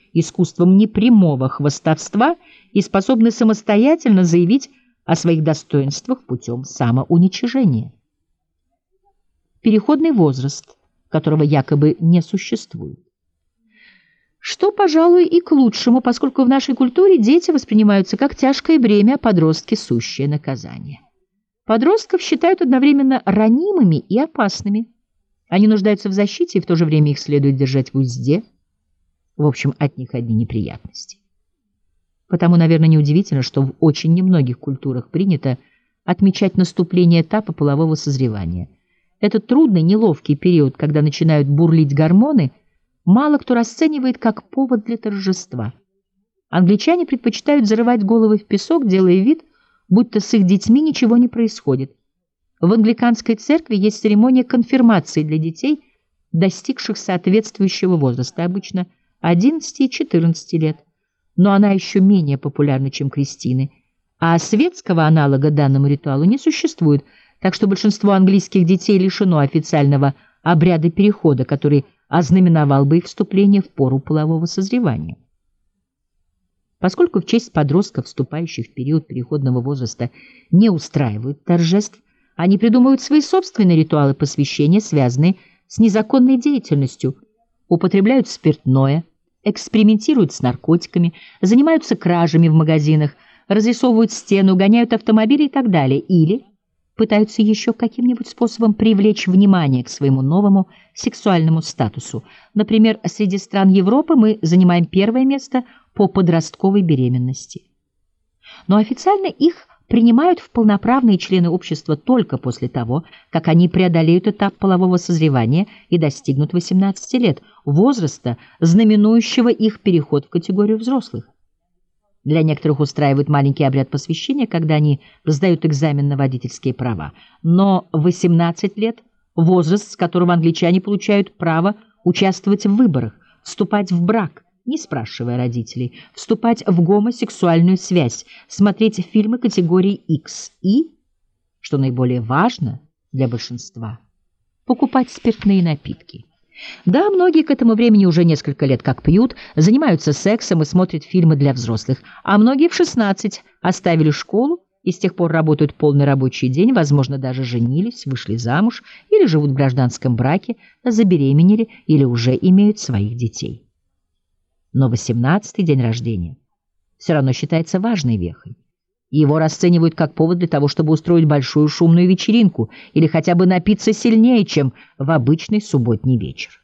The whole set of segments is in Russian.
искусством непрямого хвастовства и способны самостоятельно заявить о своих достоинствах путем самоуничижения. Переходный возраст, которого якобы не существует. Что, пожалуй, и к лучшему, поскольку в нашей культуре дети воспринимаются как тяжкое бремя, а подростки — сущее наказание. Подростков считают одновременно ранимыми и опасными. Они нуждаются в защите, и в то же время их следует держать в узде. В общем, от них одни неприятности. Потому, наверное, неудивительно, что в очень немногих культурах принято отмечать наступление этапа полового созревания. Этот трудный, неловкий период, когда начинают бурлить гормоны, мало кто расценивает как повод для торжества. Англичане предпочитают зарывать головы в песок, делая вид, будто с их детьми ничего не происходит. В англиканской церкви есть церемония конфирмации для детей, достигших соответствующего возраста, обычно 11 и 14 лет. Но она еще менее популярна, чем крестины, а светского аналога данному ритуалу не существует, так что большинство английских детей лишено официального обряда перехода, который ознаменовал бы их вступление в пору полового созревания. Поскольку в честь подростков, вступающих в период переходного возраста, не устраивают торжеств, они придумывают свои собственные ритуалы посвящения, связанные с незаконной деятельностью, употребляют спиртное, экспериментируют с наркотиками, занимаются кражами в магазинах, разрисовывают стены, угоняют автомобили и так далее, или пытаются еще каким-нибудь способом привлечь внимание к своему новому сексуальному статусу. Например, среди стран Европы мы занимаем первое место по подростковой беременности. Но официально их принимают в полноправные члены общества только после того, как они преодолеют этап полового созревания и достигнут 18 лет, возраста, знаменующего их переход в категорию взрослых. Для некоторых устраивают маленький обряд посвящения, когда они сдают экзамен на водительские права. Но 18 лет – возраст, с которого англичане получают право участвовать в выборах, вступать в брак, не спрашивая родителей, вступать в гомосексуальную связь, смотреть фильмы категории X и, что наиболее важно для большинства, покупать спиртные напитки. Да, многие к этому времени уже несколько лет как пьют, занимаются сексом и смотрят фильмы для взрослых, а многие в 16 оставили школу и с тех пор работают полный рабочий день, возможно, даже женились, вышли замуж или живут в гражданском браке, забеременели или уже имеют своих детей. Но 18-й день рождения все равно считается важной вехой. Его расценивают как повод для того, чтобы устроить большую шумную вечеринку или хотя бы напиться сильнее, чем в обычный субботний вечер.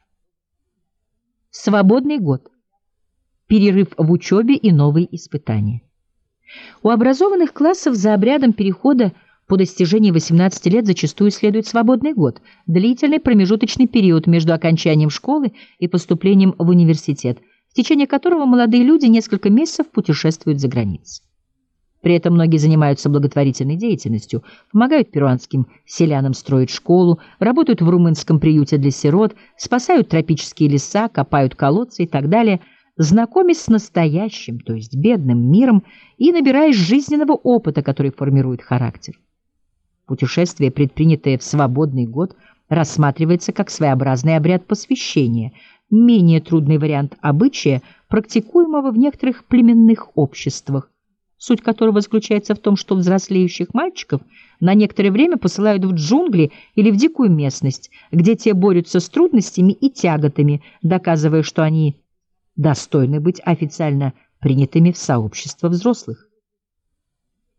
Свободный год. Перерыв в учебе и новые испытания. У образованных классов за обрядом перехода по достижении 18 лет зачастую следует свободный год, длительный промежуточный период между окончанием школы и поступлением в университет, в течение которого молодые люди несколько месяцев путешествуют за границей. При этом многие занимаются благотворительной деятельностью, помогают перуанским селянам строить школу, работают в румынском приюте для сирот, спасают тропические леса, копают колодцы и так далее, знакомясь с настоящим, то есть бедным миром и набираясь жизненного опыта, который формирует характер. Путешествие, предпринятое в свободный год, рассматривается как своеобразный обряд посвящения, менее трудный вариант обычая, практикуемого в некоторых племенных обществах, суть которого заключается в том, что взрослеющих мальчиков на некоторое время посылают в джунгли или в дикую местность, где те борются с трудностями и тяготами, доказывая, что они достойны быть официально принятыми в сообщество взрослых.